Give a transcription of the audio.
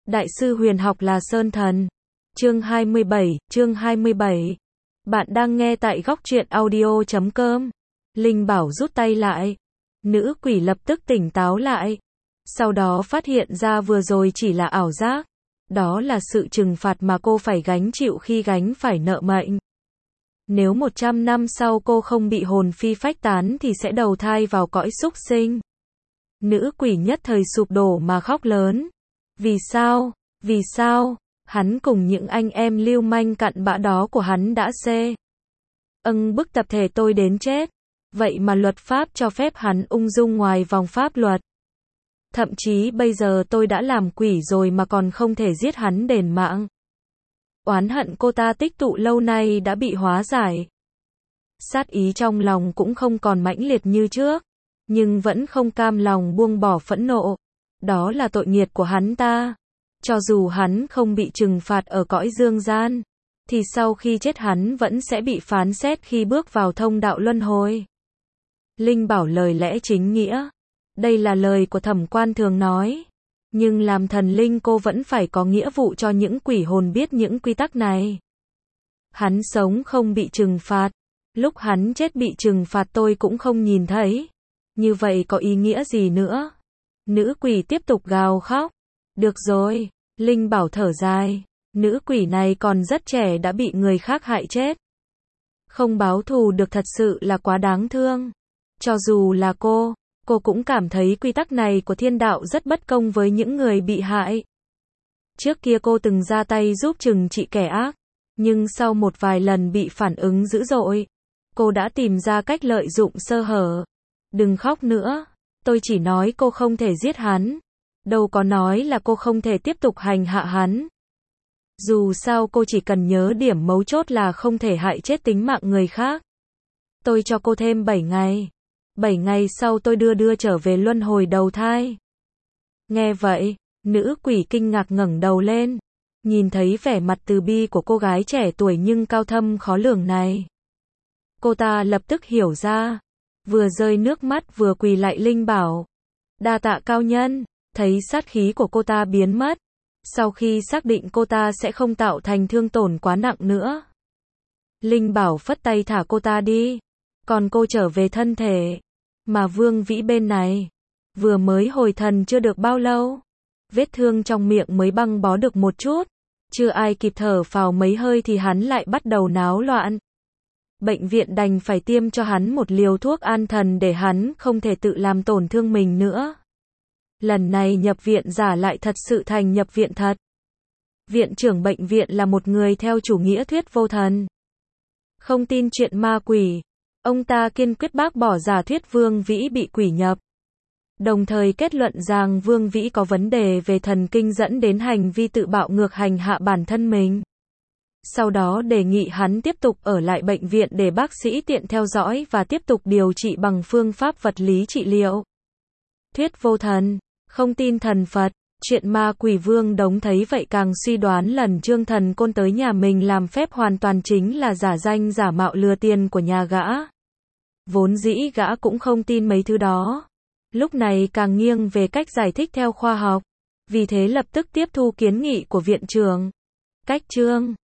Đại sư huyền học là Sơn Thần. Chương 27. Bạn đang nghe tại góc truyện audio.com. Linh Bảo rút tay lại. Nữ quỷ lập tức tỉnh táo lại. Sau đó phát hiện ra vừa rồi chỉ là ảo giác. Đó là sự trừng phạt mà cô phải gánh chịu khi gánh phải nợ mệnh. Nếu 100 năm sau cô không bị hồn phi phách tán thì sẽ đầu thai vào cõi súc sinh. Nữ quỷ nhất thời sụp đổ mà khóc lớn. Vì sao? Vì sao? Hắn cùng những anh em lưu manh cặn bã đó của hắn đã bức tập thể tôi đến chết. Vậy mà luật pháp cho phép hắn ung dung ngoài vòng pháp luật. Thậm chí bây giờ tôi đã làm quỷ rồi mà còn không thể giết hắn đền mạng. Oán hận cô ta tích tụ lâu nay đã bị hóa giải. Sát ý trong lòng cũng không còn mãnh liệt như trước, nhưng vẫn không cam lòng buông bỏ phẫn nộ. Đó là tội nghiệt của hắn ta. Cho dù hắn không bị trừng phạt ở cõi dương gian, thì sau khi chết hắn vẫn sẽ bị phán xét khi bước vào thông đạo luân hồi. Linh Bảo lời lẽ chính nghĩa. Đây là lời của Thẩm Quan thường nói. Nhưng làm thần linh cô vẫn phải có nghĩa vụ cho những quỷ hồn biết những quy tắc này. Hắn sống không bị trừng phạt. Lúc hắn chết bị trừng phạt tôi cũng không nhìn thấy. Như vậy có ý nghĩa gì nữa? Nữ quỷ tiếp tục gào khóc. Được rồi, Linh Bảo thở dài. Nữ quỷ này còn rất trẻ đã bị người khác hại chết. Không báo thù được thật sự là quá đáng thương. Cho dù là cô cũng cảm thấy quy tắc này của thiên đạo rất bất công với những người bị hại. Trước kia cô từng ra tay giúp trừng trị kẻ ác, nhưng sau một vài lần bị phản ứng dữ dội, cô đã tìm ra cách lợi dụng sơ hở. Đừng khóc nữa, tôi chỉ nói cô không thể giết hắn, đâu có nói là cô không thể tiếp tục hành hạ hắn. Dù sao cô chỉ cần nhớ điểm mấu chốt là không thể hại chết tính mạng người khác. Tôi cho cô thêm 7 ngày. 7 ngày sau tôi đưa trở về luân hồi đầu thai. Nghe vậy, nữ quỷ kinh ngạc ngẩng đầu lên, nhìn thấy vẻ mặt từ bi của cô gái trẻ tuổi nhưng cao thâm khó lường này. Cô ta lập tức hiểu ra, vừa rơi nước mắt vừa quỳ lại Linh Bảo. Đa tạ cao nhân. Thấy sát khí của cô ta biến mất, sau khi xác định cô ta sẽ không tạo thành thương tổn quá nặng nữa, Linh Bảo phất tay thả cô ta đi. Còn cô trở về thân thể. Mà Vương Vĩ bên này, vừa mới hồi thần chưa được bao lâu, vết thương trong miệng mới băng bó được một chút. Chưa ai kịp thở phào mấy hơi thì hắn lại bắt đầu náo loạn. Bệnh viện đành phải tiêm cho hắn một liều thuốc an thần để hắn không thể tự làm tổn thương mình nữa. Lần này nhập viện giả lại thật sự thành nhập viện thật. Viện trưởng bệnh viện là một người theo chủ nghĩa thuyết vô thần, không tin chuyện ma quỷ. Ông ta kiên quyết bác bỏ giả thuyết Vương Vĩ bị quỷ nhập, đồng thời kết luận rằng Vương Vĩ có vấn đề về thần kinh dẫn đến hành vi tự bạo ngược hành hạ bản thân mình. Sau đó đề nghị hắn tiếp tục ở lại bệnh viện để bác sĩ tiện theo dõi và tiếp tục điều trị bằng phương pháp vật lý trị liệu. Thuyết vô thần, không tin thần Phật. Chuyện ma quỷ Vương Đống thấy vậy càng suy đoán lần Trương Thần Côn tới nhà mình làm phép hoàn toàn chính là giả danh giả mạo lừa tiền của nhà gã. Vốn dĩ gã cũng không tin mấy thứ đó. Lúc này càng nghiêng về cách giải thích theo khoa học. Vì thế lập tức tiếp thu kiến nghị của viện trưởng. Cách chương